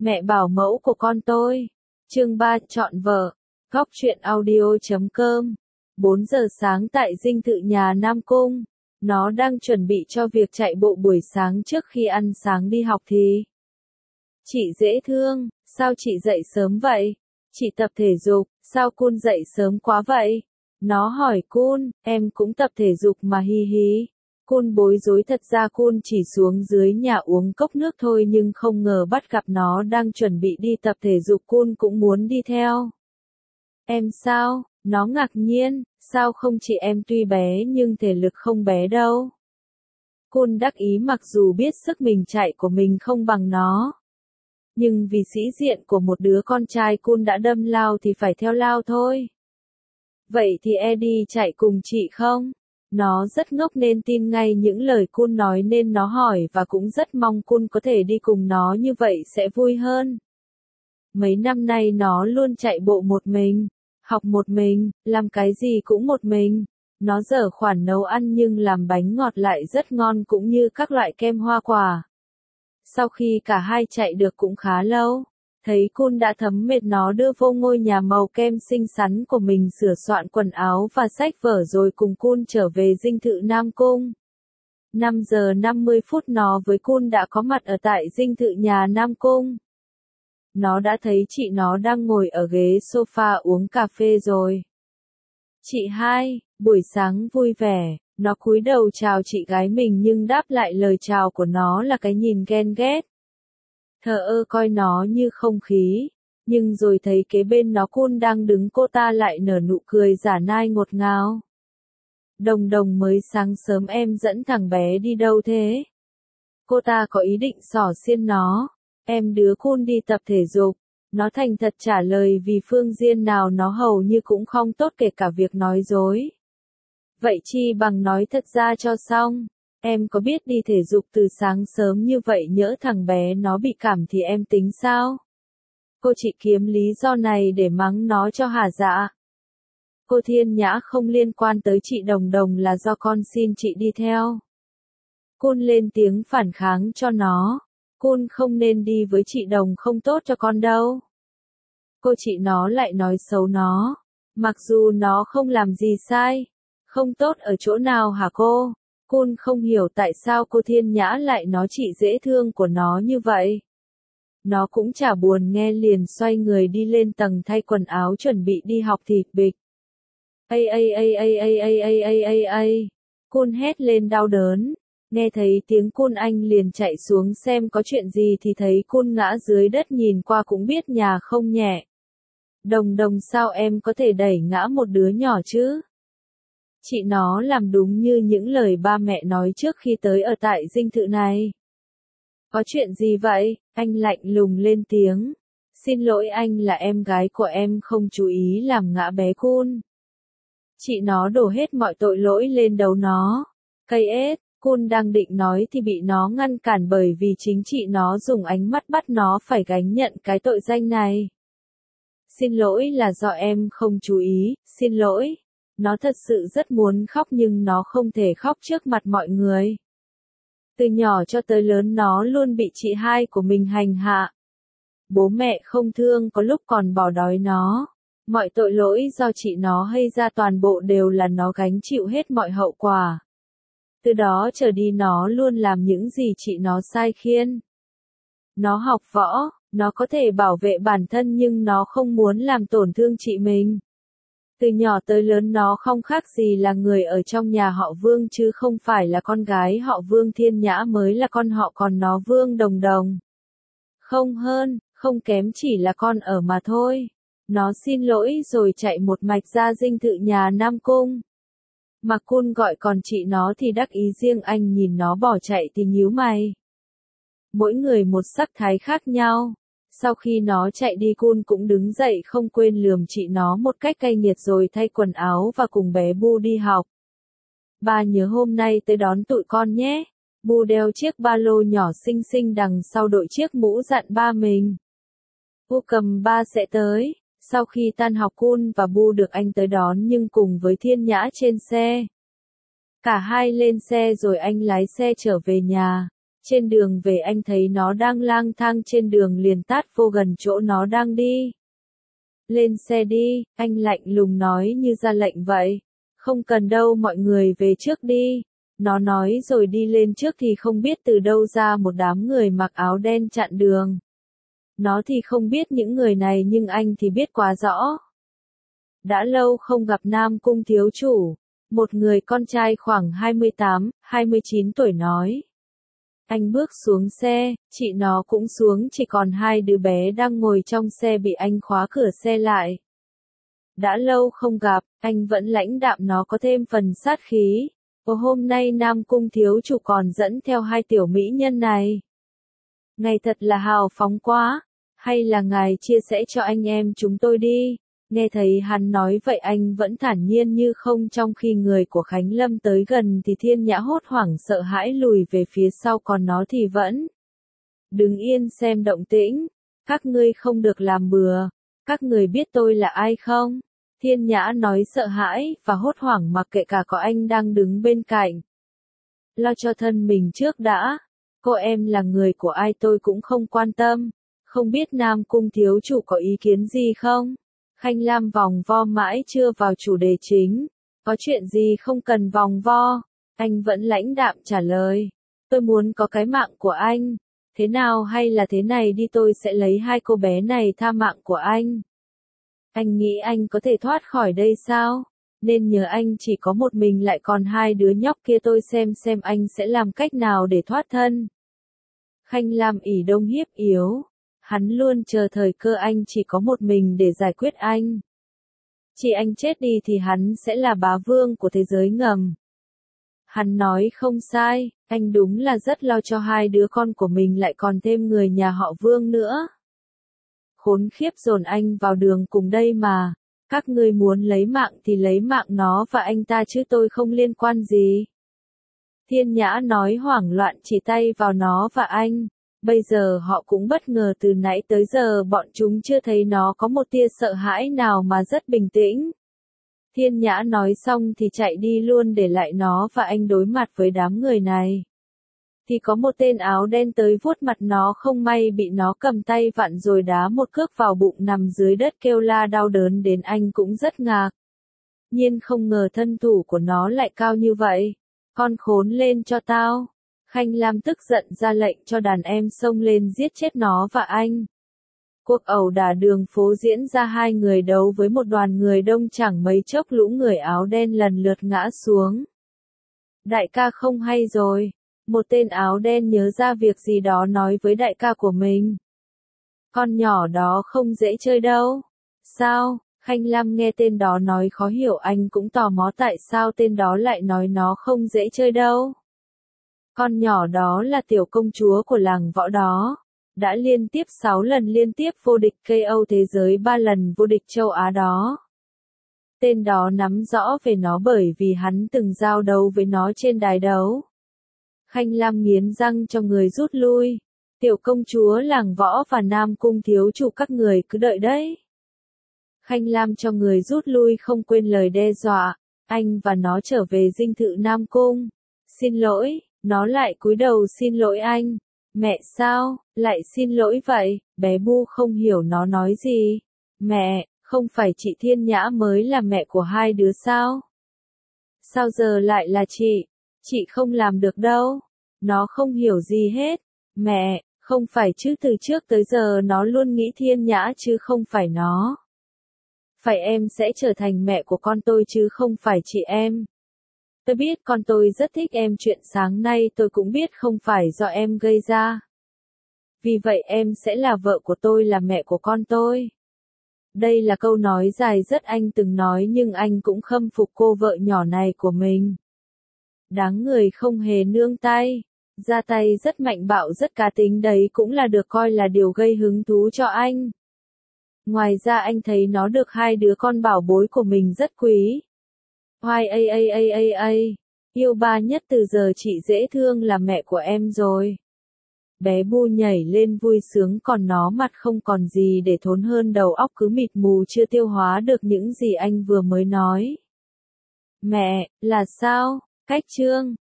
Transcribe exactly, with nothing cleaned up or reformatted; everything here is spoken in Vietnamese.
Mẹ bảo mẫu của con tôi. Chương ba chọn vợ. Góc truyện audio chấm com. bốn giờ sáng tại dinh thự nhà Nam Cung. Nó đang chuẩn bị cho việc chạy bộ buổi sáng trước khi ăn sáng đi học thì. Chị dễ thương, sao chị dậy sớm vậy? Chị tập thể dục, sao Kun dậy sớm quá vậy? Nó hỏi Kun, em cũng tập thể dục mà hi hi. Kun bối rối, thật ra Kun chỉ xuống dưới nhà uống cốc nước thôi nhưng không ngờ bắt gặp nó đang chuẩn bị đi tập thể dục. Kun cũng muốn đi theo. Em sao? Nó ngạc nhiên, sao không chị em tuy bé nhưng thể lực không bé đâu. Kun đắc ý mặc dù biết sức mình chạy của mình không bằng nó. Nhưng vì sĩ diện của một đứa con trai Kun đã đâm lao thì phải theo lao thôi. Vậy thì Eddie chạy cùng chị không? Nó rất ngốc nên tin ngay những lời Kun nói nên nó hỏi và cũng rất mong Kun có thể đi cùng nó, như vậy sẽ vui hơn. Mấy năm nay nó luôn chạy bộ một mình, học một mình, làm cái gì cũng một mình. Nó dở khoản nấu ăn nhưng làm bánh ngọt lại rất ngon, cũng như các loại kem hoa quả. Sau khi cả hai chạy được cũng khá lâu, thấy Kun đã thấm mệt, nó đưa vô ngôi nhà màu kem xinh xắn của mình sửa soạn quần áo và sách vở rồi cùng Kun trở về dinh thự Nam Cung. năm giờ năm mươi phút nó với Kun đã có mặt ở tại dinh thự nhà Nam Cung. Nó đã thấy chị nó đang ngồi ở ghế sofa uống cà phê rồi. Chị hai, buổi sáng vui vẻ. Nó cúi đầu chào chị gái mình nhưng đáp lại lời chào của nó là cái nhìn ghen ghét. Thờ ơ coi nó như không khí. Nhưng rồi thấy kế bên nó Kun đang đứng, cô ta lại nở nụ cười giả nai ngọt ngào. Đồng đồng, mới sáng sớm em dẫn thằng bé đi đâu thế? Cô ta có ý định xỏ xiên nó. Em đứa Kun đi tập thể dục. Nó thành thật trả lời vì phương diện nào nó hầu như cũng không tốt, kể cả việc nói dối. Vậy chi bằng nói thật ra cho xong. Em có biết đi thể dục từ sáng sớm như vậy nhỡ thằng bé nó bị cảm thì em tính sao? Cô chỉ kiếm lý do này để mắng nó cho hả dạ. Cô Thiên Nhã, không liên quan tới chị Đồng Đồng, là do con xin chị đi theo. Kun lên tiếng phản kháng cho nó. Kun không nên đi với chị Đồng, không tốt cho con đâu. Cô chị nó lại nói xấu nó. Mặc dù nó không làm gì sai. Không tốt ở chỗ nào hả cô? Kun không hiểu tại sao cô Thiên Nhã lại nói chị dễ thương của nó như vậy. Nó cũng chả buồn nghe, liền xoay người đi lên tầng thay quần áo chuẩn bị đi học thì bịch. Ây ây ây ây ây ây ây ây ây ây. Kun hét lên đau đớn. Nghe thấy tiếng Kun anh liền chạy xuống xem có chuyện gì thì thấy Kun ngã dưới đất, nhìn qua cũng biết nhà không nhẹ. Đồng Đồng, sao em có thể đẩy ngã một đứa nhỏ chứ? Chị nó làm đúng như những lời ba mẹ nói trước khi tới ở tại dinh thự này. Có chuyện gì vậy? Anh lạnh lùng lên tiếng. Xin lỗi anh, là em gái của em không chú ý làm ngã bé Kun. Chị nó đổ hết mọi tội lỗi lên đầu nó. Cây ết, Kun đang định nói thì bị nó ngăn cản, bởi vì chính chị nó dùng ánh mắt bắt nó phải gánh nhận cái tội danh này. Xin lỗi, là do em không chú ý, xin lỗi. Nó thật sự rất muốn khóc nhưng nó không thể khóc trước mặt mọi người. Từ nhỏ cho tới lớn nó luôn bị chị hai của mình hành hạ. Bố mẹ không thương, có lúc còn bỏ đói nó. Mọi tội lỗi do chị nó gây ra toàn bộ đều là nó gánh chịu hết mọi hậu quả. Từ đó trở đi nó luôn làm những gì chị nó sai khiến. Nó học võ, nó có thể bảo vệ bản thân nhưng nó không muốn làm tổn thương chị mình. Từ nhỏ tới lớn nó không khác gì là người ở trong nhà họ Vương chứ không phải là con gái họ Vương. Thiên Nhã mới là con họ, còn nó Vương Đồng Đồng. Không hơn, không kém, chỉ là con ở mà thôi. Nó xin lỗi rồi chạy một mạch ra dinh thự nhà Nam Cung. Mà Kun gọi còn chị nó thì đắc ý, riêng anh nhìn nó bỏ chạy thì nhíu mày. Mỗi người một sắc thái khác nhau. Sau khi nó chạy đi, Kun cũng đứng dậy không quên lườm chị nó một cách cay nghiệt rồi thay quần áo và cùng bé Bu đi học. Ba nhớ hôm nay tới đón tụi con nhé. Bu đeo chiếc ba lô nhỏ xinh xinh đằng sau đội chiếc mũ dặn ba mình. Bu cầm, ba sẽ tới. Sau khi tan học, Kun và Bu được anh tới đón nhưng cùng với Thiên Nhã trên xe. Cả hai lên xe rồi anh lái xe trở về nhà. Trên đường về anh thấy nó đang lang thang trên đường liền tát vô gần chỗ nó đang đi. Lên xe đi, anh lạnh lùng nói như ra lệnh vậy. Không cần đâu, mọi người về trước đi. Nó nói rồi đi lên trước thì không biết từ đâu ra một đám người mặc áo đen chặn đường. Nó thì không biết những người này nhưng anh thì biết quá rõ. Đã lâu không gặp Nam Cung thiếu chủ. Một người con trai khoảng hai mươi tám, hai mươi chín tuổi nói. Anh bước xuống xe, chị nó cũng xuống, chỉ còn hai đứa bé đang ngồi trong xe bị anh khóa cửa xe lại. Đã lâu không gặp, anh vẫn lãnh đạm, nó có thêm phần sát khí. Ồ, hôm nay Nam Cung thiếu chủ còn dẫn theo hai tiểu mỹ nhân này. Ngài thật là hào phóng quá, hay là ngài chia sẻ cho anh em chúng tôi đi. Nghe thấy hắn nói vậy anh vẫn thản nhiên như không, trong khi người của Khánh Lâm tới gần thì Thiên Nhã hốt hoảng sợ hãi lùi về phía sau, còn nó thì vẫn đứng yên xem động tĩnh. Các ngươi không được làm bừa, các người biết tôi là ai không? Thiên Nhã nói sợ hãi và hốt hoảng mặc kệ cả có anh đang đứng bên cạnh. Lo cho thân mình trước đã, cô em là người của ai tôi cũng không quan tâm, không biết Nam Cung thiếu chủ có ý kiến gì không? Khanh Lam vòng vo mãi chưa vào chủ đề chính. Có chuyện gì không cần vòng vo. Anh vẫn lãnh đạm trả lời. Tôi muốn có cái mạng của anh. Thế nào, hay là thế này đi, tôi sẽ lấy hai cô bé này tha mạng của anh. Anh nghĩ anh có thể thoát khỏi đây sao? Nên nhờ anh chỉ có một mình lại còn hai đứa nhóc kia, tôi xem xem anh sẽ làm cách nào để thoát thân. Khanh Lam ỷ đông hiếp yếu. Hắn luôn chờ thời cơ anh chỉ có một mình để giải quyết anh. Chỉ anh chết đi thì hắn sẽ là bá vương của thế giới ngầm. Hắn nói không sai, anh đúng là rất lo cho hai đứa con của mình, lại còn thêm người nhà họ Vương nữa. Khốn khiếp, dồn anh vào đường cùng đây mà. Các ngươi muốn lấy mạng thì lấy mạng nó và anh ta chứ tôi không liên quan gì. Thiên Nhã nói hoảng loạn chỉ tay vào nó và anh. Bây giờ họ cũng bất ngờ, từ nãy tới giờ bọn chúng chưa thấy nó có một tia sợ hãi nào mà rất bình tĩnh. Thiên Nhã nói xong thì chạy đi luôn, để lại nó và anh đối mặt với đám người này. Thì có một tên áo đen tới vuốt mặt nó, không may bị nó cầm tay vặn rồi đá một cước vào bụng, nằm dưới đất kêu la đau đớn đến anh cũng rất ngạc. Nhiên không ngờ thân thủ của nó lại cao như vậy. Con khốn, lên cho tao. Khanh Lam tức giận ra lệnh cho đàn em xông lên giết chết nó và anh. Cuộc ẩu đả đường phố diễn ra, hai người đấu với một đoàn người đông, chẳng mấy chốc lũ người áo đen lần lượt ngã xuống. Đại ca không hay rồi. Một tên áo đen nhớ ra việc gì đó nói với đại ca của mình. Con nhỏ đó không dễ chơi đâu. Sao? Khanh Lam nghe tên đó nói khó hiểu, anh cũng tò mò tại sao tên đó lại nói nó không dễ chơi đâu. Con nhỏ đó là tiểu công chúa của làng võ đó. Đã liên tiếp sáu lần liên tiếp vô địch ca o thế giới, ba lần vô địch châu Á đó. Tên đó nắm rõ về nó bởi vì hắn từng giao đấu với nó trên đài đấu. Khanh Lam nghiến răng cho người rút lui. Tiểu công chúa làng võ và Nam Cung thiếu chủ, các người cứ đợi đấy. Khanh Lam cho người rút lui, không quên lời đe dọa. Anh và nó trở về dinh thự Nam Cung. Xin lỗi, nó lại cúi đầu xin lỗi anh. Mẹ sao, lại xin lỗi vậy? Bé Bu không hiểu nó nói gì. Mẹ, không phải chị Thiên Nhã mới là mẹ của hai đứa sao? Sao giờ lại là chị? Chị không làm được đâu. Nó không hiểu gì hết. Mẹ, không phải chứ, từ trước tới giờ nó luôn nghĩ Thiên Nhã chứ không phải nó. Phải em sẽ trở thành mẹ của con tôi chứ không phải chị em. Tôi biết con tôi rất thích em, chuyện sáng nay tôi cũng biết không phải do em gây ra. Vì vậy em sẽ là vợ của tôi, là mẹ của con tôi. Đây là câu nói dài rất anh từng nói, nhưng anh cũng khâm phục cô vợ nhỏ này của mình. Đáng người không hề nương tay. Ra tay rất mạnh bạo, rất cá tính, đấy cũng là được coi là điều gây hứng thú cho anh. Ngoài ra anh thấy nó được hai đứa con bảo bối của mình rất quý. Hoài a a a a a, yêu ba nhất từ giờ chị dễ thương là mẹ của em rồi. Bé Bu nhảy lên vui sướng, còn nó mặt không còn gì để thốn hơn, đầu óc cứ mịt mù, chưa tiêu hóa được những gì anh vừa mới nói. Mẹ, là sao? Cách chương